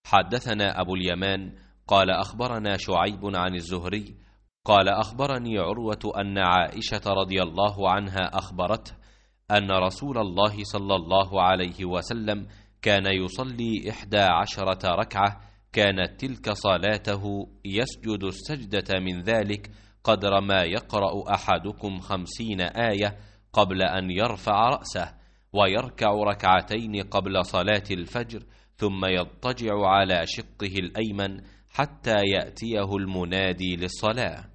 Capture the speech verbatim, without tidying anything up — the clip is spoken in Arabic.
حدثنا أبو اليمان قال أخبرنا شعيب عن الزهري قال أخبرني عروة أن عائشة رضي الله عنها أخبرته أن رسول الله صلى الله عليه وسلم كان يصلي إحدى عشرة ركعة، كانت تلك صلاته يسجد السجدة من ذلك قدر ما يقرأ أحدكم خمسين آية قبل أن يرفع رأسه، ويركع ركعتين قبل صلاة الفجر، ثم يضطجع على شقه الأيمن حتى يأتيه المنادي للصلاة.